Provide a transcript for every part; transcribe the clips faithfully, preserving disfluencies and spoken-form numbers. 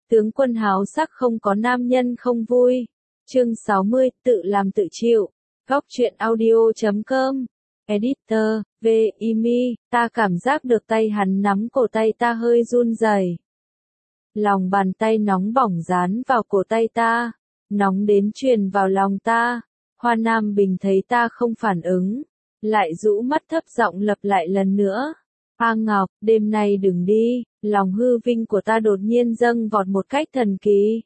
Tướng quân háo sắc không có nam nhân không vui. Chương sáu mươi, tự làm tự chịu. Góc truyện audio chấm com. Editor, V. Imi, ta cảm giác được tay hắn nắm cổ tay ta hơi run rẩy. Lòng bàn tay nóng bỏng dán vào cổ tay ta, nóng đến truyền vào lòng ta. Hoa Nam Bình thấy ta không phản ứng, lại rũ mắt thấp giọng lặp lại lần nữa. A Ngọc, đêm nay đừng đi, lòng hư vinh của ta đột nhiên dâng vọt một cách thần kỳ.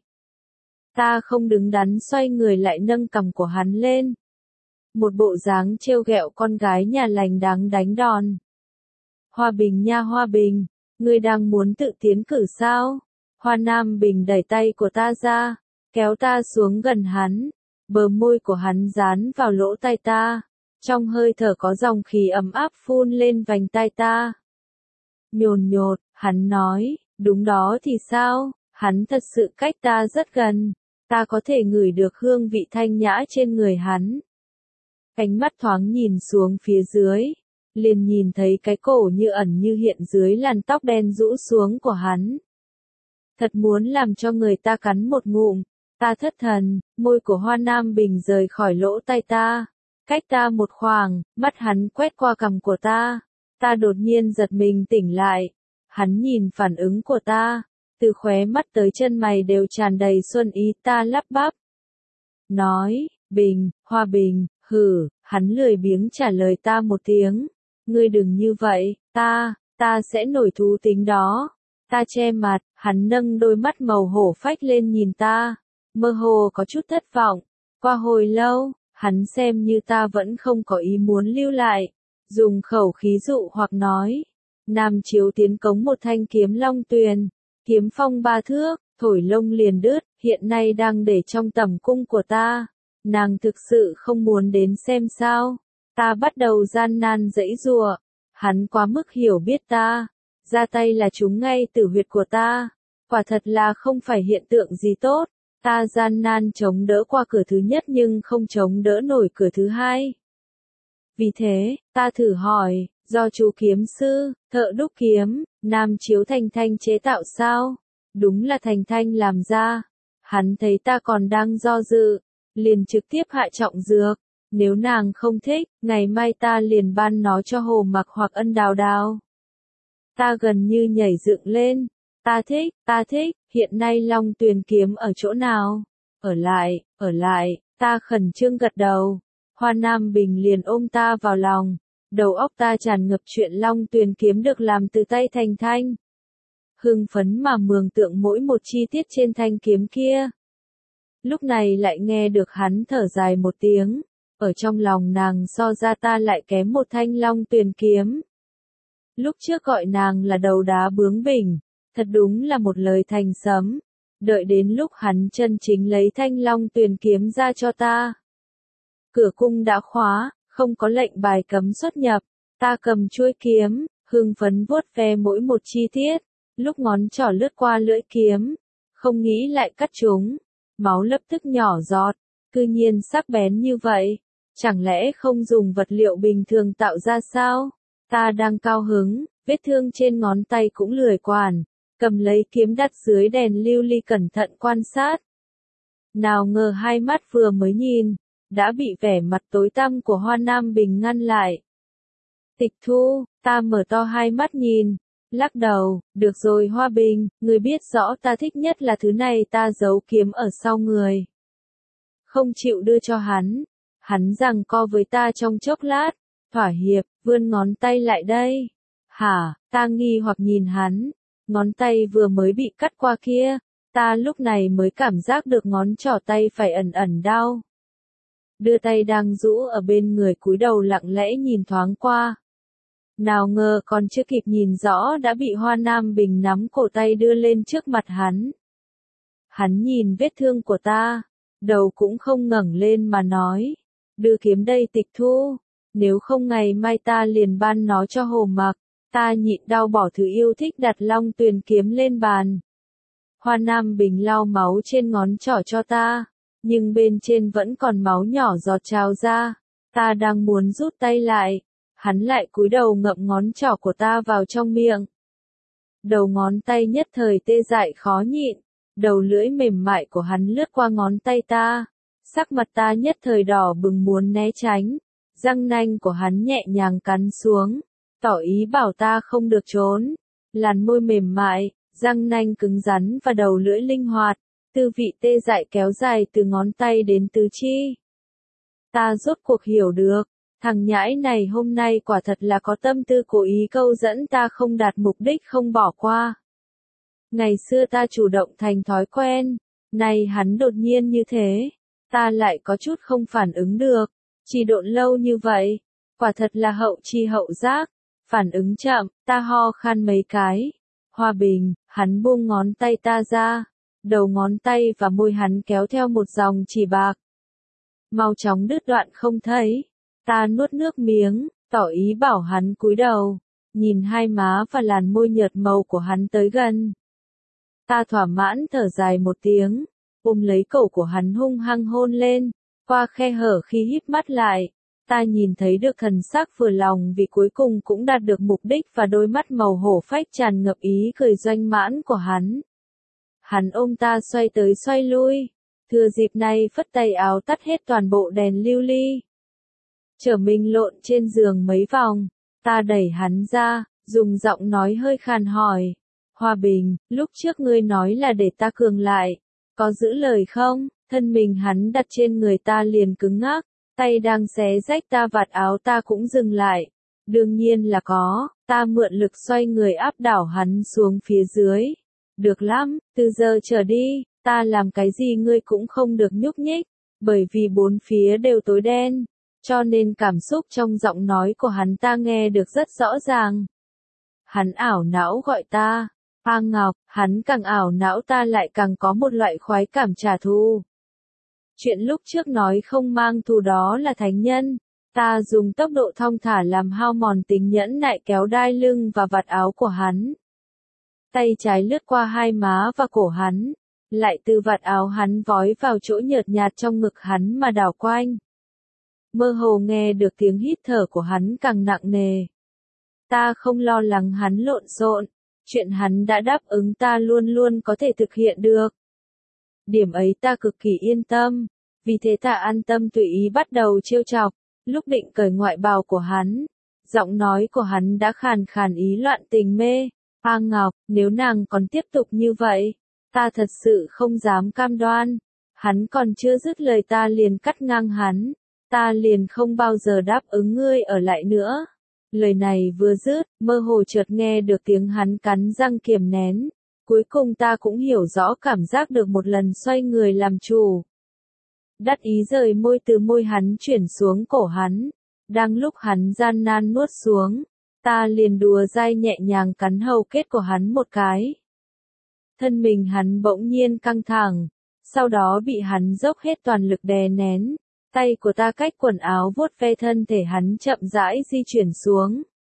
Ta không đứng đắn xoay người lại nâng cằm của hắn lên. Một bộ dáng trêu ghẹo con gái nhà lành đáng đánh đòn. Hoa Bình nha Hoa Bình, ngươi đang muốn tự tiến cử sao? Hoa Nam Bình đẩy tay của ta ra, kéo ta xuống gần hắn. Bờ môi của hắn dán vào lỗ tai ta, trong hơi thở có dòng khí ấm áp phun lên vành tai ta. Nhồn nhột, hắn nói, đúng đó thì sao, hắn thật sự cách ta rất gần, ta có thể ngửi được hương vị thanh nhã trên người hắn. Ánh mắt thoáng nhìn xuống phía dưới, liền nhìn thấy cái cổ như ẩn như hiện dưới làn tóc đen rũ xuống của hắn. Thật muốn làm cho người ta cắn một ngụm. Ta thất thần, môi của Hoa Nam Bình rời khỏi lỗ tai ta, cách ta một khoảng, mắt hắn quét qua cằm của ta. Ta đột nhiên giật mình tỉnh lại, hắn nhìn phản ứng của ta, từ khóe mắt tới chân mày đều tràn đầy xuân ý. Ta lắp bắp nói, Bình, Hoa Bình, hử, hắn lười biếng trả lời ta một tiếng, ngươi đừng như vậy, ta, ta sẽ nổi thú tính đó. Ta che mặt, hắn nâng đôi mắt màu hổ phách lên nhìn ta, mơ hồ có chút thất vọng. Qua hồi lâu, hắn xem như ta vẫn không có ý muốn lưu lại, dùng khẩu khí dụ hoặc nói, Nam Chiếu tiến cống một thanh kiếm long tuyền, kiếm phong ba thước, thổi lông liền đứt, hiện nay đang để trong tẩm cung của ta. Nàng thực sự không muốn đến xem sao? Ta bắt đầu gian nan giãy giụa, hắn quá mức hiểu biết ta, ra tay là trúng ngay tử huyệt của ta, quả thật là không phải hiện tượng gì tốt. Ta gian nan chống đỡ qua cửa thứ nhất nhưng không chống đỡ nổi cửa thứ hai. Vì thế, ta thử hỏi, do chú kiếm sư, thợ đúc kiếm, Nam Chiếu Thành Thanh chế tạo sao? Đúng là Thành Thanh làm ra. Hắn thấy ta còn đang do dự, liền trực tiếp hạ trọng dược. Nếu nàng không thích, ngày mai ta liền ban nó cho Hồ Mặc hoặc Ân Đào Đào. Ta gần như nhảy dựng lên. Ta thích, ta thích, hiện nay Long Tuyền kiếm ở chỗ nào? Ở lại, ở lại, ta khẩn trương gật đầu. Hoa Nam Bình liền ôm ta vào lòng, đầu óc ta tràn ngập chuyện Long Tuyền kiếm được làm từ tay Thành Thanh. Hưng phấn mà mường tượng mỗi một chi tiết trên thanh kiếm kia. Lúc này lại nghe được hắn thở dài một tiếng, ở trong lòng nàng so ra ta lại kém một thanh Long Tuyền kiếm. Lúc trước gọi nàng là đầu đá bướng bỉnh. Thật đúng là một lời thành sấm. Đợi đến lúc hắn chân chính lấy thanh Long Tuyền kiếm ra cho ta. Cửa cung đã khóa, không có lệnh bài cấm xuất nhập. Ta cầm chuôi kiếm, hưng phấn vuốt ve mỗi một chi tiết. Lúc ngón trỏ lướt qua lưỡi kiếm, không nghĩ lại cắt chúng. Máu lập tức nhỏ giọt, cư nhiên sắc bén như vậy. Chẳng lẽ không dùng vật liệu bình thường tạo ra sao? Ta đang cao hứng, vết thương trên ngón tay cũng lười quản. Cầm lấy kiếm đặt dưới đèn lưu ly cẩn thận quan sát. Nào ngờ hai mắt vừa mới nhìn, đã bị vẻ mặt tối tăm của Hoa Nam Bình ngăn lại. Tịch Thu, ta mở to hai mắt nhìn, lắc đầu, được rồi Hoa Bình, người biết rõ ta thích nhất là thứ này. Ta giấu kiếm ở sau người, không chịu đưa cho hắn. Hắn giằng co với ta trong chốc lát, thỏa hiệp, vươn ngón tay lại đây. Hả, ta nghi hoặc nhìn hắn. Ngón tay vừa mới bị cắt qua kia, ta lúc này mới cảm giác được ngón trỏ tay phải ẩn ẩn đau. Đưa tay đang rũ ở bên người cúi đầu lặng lẽ nhìn thoáng qua. Nào ngờ còn chưa kịp nhìn rõ đã bị Hoa Nam Bình nắm cổ tay đưa lên trước mặt hắn. Hắn nhìn vết thương của ta, đầu cũng không ngẩng lên mà nói, đưa kiếm đây Tịch Thu, nếu không ngày mai ta liền ban nó cho Hồ Mặc. Ta nhịn đau bỏ thứ yêu thích đặt Long Tuyền kiếm lên bàn. Hoa Nam Bình lau máu trên ngón trỏ cho ta, nhưng bên trên vẫn còn máu nhỏ giọt trào ra. Ta đang muốn rút tay lại, hắn lại cúi đầu ngậm ngón trỏ của ta vào trong miệng. Đầu ngón tay nhất thời tê dại khó nhịn, Đầu lưỡi mềm mại của hắn lướt qua ngón tay ta. Sắc mặt ta nhất thời đỏ bừng muốn né tránh. Răng nanh của hắn nhẹ nhàng cắn xuống, tỏ ý bảo ta không được trốn. Làn môi mềm mại, răng nanh cứng rắn và đầu lưỡi linh hoạt, tư vị tê dại kéo dài từ ngón tay đến tứ chi. Ta rốt cuộc hiểu được, thằng nhãi này hôm nay quả thật là có tâm tư cố ý câu dẫn ta không đạt mục đích không bỏ qua. Ngày xưa ta chủ động thành thói quen, nay hắn đột nhiên như thế, ta lại có chút không phản ứng được. Chỉ độn lâu như vậy, quả thật là hậu chi hậu giác, phản ứng chậm, ta ho khan mấy cái. Hòa Bình, hắn buông ngón tay ta ra, đầu ngón tay và môi hắn kéo theo một dòng chỉ bạc. Mau chóng đứt đoạn không thấy, ta nuốt nước miếng, tỏ ý bảo hắn cúi đầu, nhìn hai má và làn môi nhợt màu của hắn tới gần. Ta thỏa mãn thở dài một tiếng, ôm lấy cổ của hắn hung hăng hôn lên. Qua khe hở khi híp mắt lại, ta nhìn thấy được thần sắc vừa lòng vì cuối cùng cũng đạt được mục đích và đôi mắt màu hổ phách tràn ngập ý cười doanh mãn của hắn. Hắn ôm ta xoay tới xoay lui, thừa dịp này phất tay áo tắt hết toàn bộ đèn lưu ly. Chở mình lộn trên giường mấy vòng, ta đẩy hắn ra, dùng giọng nói hơi khàn hỏi. Hòa Bình, lúc trước ngươi nói là để ta cường lại, có giữ lời không? Thân mình hắn đặt trên người ta liền cứng ngắc, tay đang xé rách ta vạt áo ta cũng dừng lại. Đương nhiên là có, ta mượn lực xoay người áp đảo hắn xuống phía dưới. Được lắm, từ giờ trở đi, ta làm cái gì ngươi cũng không được nhúc nhích, bởi vì bốn phía đều tối đen, cho nên cảm xúc trong giọng nói của hắn ta nghe được rất rõ ràng. Hắn ảo não gọi ta, A Ngọc, hắn càng ảo não ta lại càng có một loại khoái cảm trả thù. Chuyện lúc trước nói không mang thù đó là thánh nhân, ta dùng tốc độ thong thả làm hao mòn tính nhẫn nại kéo đai lưng và vạt áo của hắn. Tay trái lướt qua hai má và cổ hắn, lại từ vạt áo hắn vói vào chỗ nhợt nhạt trong ngực hắn mà đảo quanh. Mơ hồ nghe được tiếng hít thở của hắn càng nặng nề. Ta không lo lắng hắn lộn xộn, chuyện hắn đã đáp ứng ta luôn luôn có thể thực hiện được. Điểm ấy ta cực kỳ yên tâm, vì thế ta an tâm tùy ý bắt đầu trêu chọc, lúc định cởi ngoại bào của hắn. Giọng nói của hắn đã khàn khàn ý loạn tình mê. A Ngọc, nếu nàng còn tiếp tục như vậy, ta thật sự không dám cam đoan. Hắn còn chưa dứt lời ta liền cắt ngang hắn, ta liền không bao giờ đáp ứng ngươi ở lại nữa. Lời này vừa dứt, mơ hồ chợt nghe được tiếng hắn cắn răng kiềm nén. Cuối cùng ta cũng hiểu rõ cảm giác được một lần xoay người làm chủ. Đắc ý rời môi từ môi hắn chuyển xuống cổ hắn. Đang lúc hắn gian nan nuốt xuống, ta liền đùa dai nhẹ nhàng cắn hầu kết của hắn một cái. Thân mình hắn bỗng nhiên căng thẳng, sau đó bị hắn dốc hết toàn lực đè nén. Tay của ta cách quần áo vuốt ve thân thể hắn chậm rãi di chuyển xuống.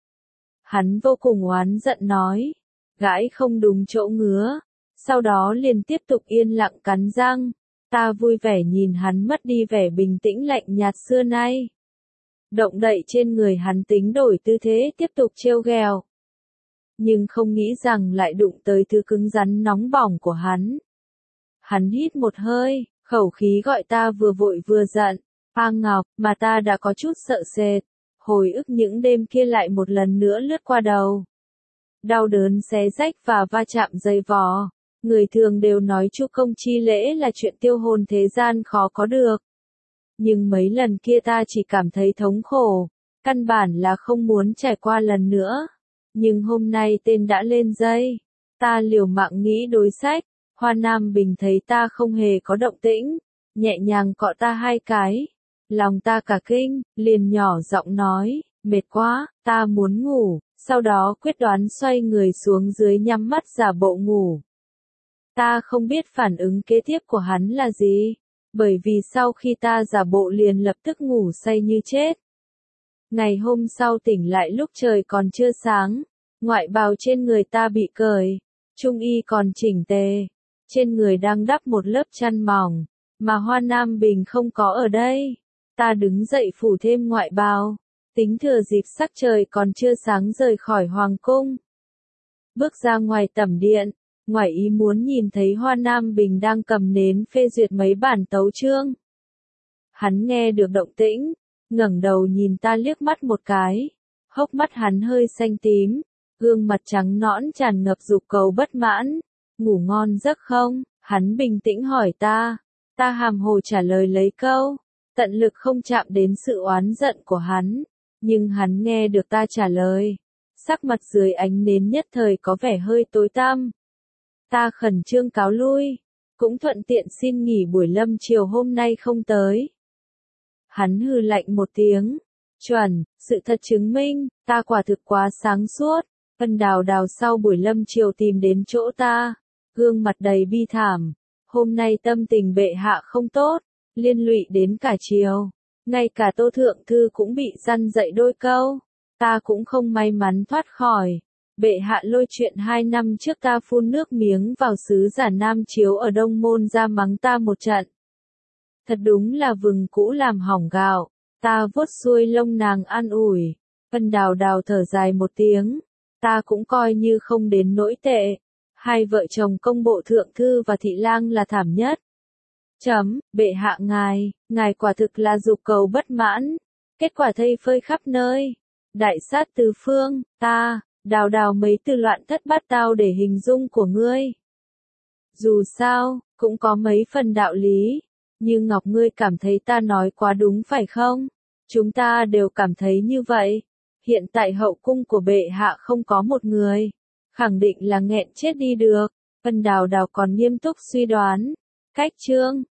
Hắn vô cùng oán giận nói, gãi không đúng chỗ ngứa, sau đó liền tiếp tục yên lặng cắn răng. Ta vui vẻ nhìn hắn mất đi vẻ bình tĩnh lạnh nhạt xưa nay. Động đậy trên người hắn tính đổi tư thế tiếp tục trêu ghẹo. Nhưng không nghĩ rằng lại đụng tới thứ cứng rắn nóng bỏng của hắn. Hắn hít một hơi, khẩu khí gọi ta vừa vội vừa giận. A Ngọc, mà ta đã có chút sợ sệt. Hồi ức những đêm kia lại một lần nữa lướt qua đầu. Đau đớn xé rách và va chạm dày vò. Người thường đều nói chu công chi lễ là chuyện tiêu hồn thế gian khó có được. Nhưng mấy lần kia ta chỉ cảm thấy thống khổ. Căn bản là không muốn trải qua lần nữa. Nhưng hôm nay tên đã lên dây. Ta liều mạng nghĩ đối sách. Hoa Nam Bình thấy ta không hề có động tĩnh. Nhẹ nhàng cọ ta hai cái. Lòng ta cả kinh, liền nhỏ giọng nói, mệt quá, ta muốn ngủ, sau đó quyết đoán xoay người xuống dưới nhắm mắt giả bộ ngủ. Ta không biết phản ứng kế tiếp của hắn là gì, bởi vì sau khi ta giả bộ liền lập tức ngủ say như chết. Ngày hôm sau tỉnh lại lúc trời còn chưa sáng, ngoại bào trên người ta bị cởi, trung y còn chỉnh tề, trên người đang đắp một lớp chăn mỏng, mà Hoa Nam Bình không có ở đây. Ta đứng dậy phủ thêm ngoại bào, tính thừa dịp sắc trời còn chưa sáng rời khỏi hoàng cung. Bước ra ngoài tẩm điện, ngoài ý muốn nhìn thấy Hoa Nam Bình đang cầm nến phê duyệt mấy bản tấu chương. Hắn nghe được động tĩnh, ngẩng đầu nhìn ta liếc mắt một cái, hốc mắt hắn hơi xanh tím, gương mặt trắng nõn tràn ngập dục cầu bất mãn. Ngủ ngon giấc không? Hắn bình tĩnh hỏi ta. Ta hàm hồ trả lời lấy câu, tận lực không chạm đến sự oán giận của hắn, nhưng hắn nghe được ta trả lời. Sắc mặt dưới ánh nến nhất thời có vẻ hơi tối tăm. Ta khẩn trương cáo lui, cũng thuận tiện xin nghỉ buổi lâm chiều hôm nay không tới. Hắn hừ lạnh một tiếng. Chuẩn, sự thật chứng minh, ta quả thực quá sáng suốt. Vân Đào Đào sau buổi lâm chiều tìm đến chỗ ta, gương mặt đầy bi thảm. Hôm nay tâm tình bệ hạ không tốt, liên lụy đến cả chiều. Ngay cả Tô Thượng Thư cũng bị răn dạy đôi câu. Ta cũng không may mắn thoát khỏi. Bệ hạ lôi chuyện hai năm trước ta phun nước miếng vào sứ giả Nam Chiếu ở Đông Môn ra mắng ta một trận. Thật đúng là vừng cũ làm hỏng gạo. Ta vuốt xuôi lông nàng an ủi. Vân Đào Đào thở dài một tiếng. Ta cũng coi như không đến nỗi tệ. Hai vợ chồng công bộ thượng thư và thị lang là thảm nhất. Chấm, bệ hạ ngài, ngài quả thực là dục cầu bất mãn. Kết quả thây phơi khắp nơi. Đại sát tứ phương, ta, Đào Đào mấy từ loạn thất bát tao để hình dung của ngươi. Dù sao, cũng có mấy phần đạo lý. Như Ngọc ngươi cảm thấy ta nói quá đúng phải không? Chúng ta đều cảm thấy như vậy. Hiện tại hậu cung của bệ hạ không có một người. Khẳng định là nghẹn chết đi được. Vân Đào Đào còn nghiêm túc suy đoán. Cách chương.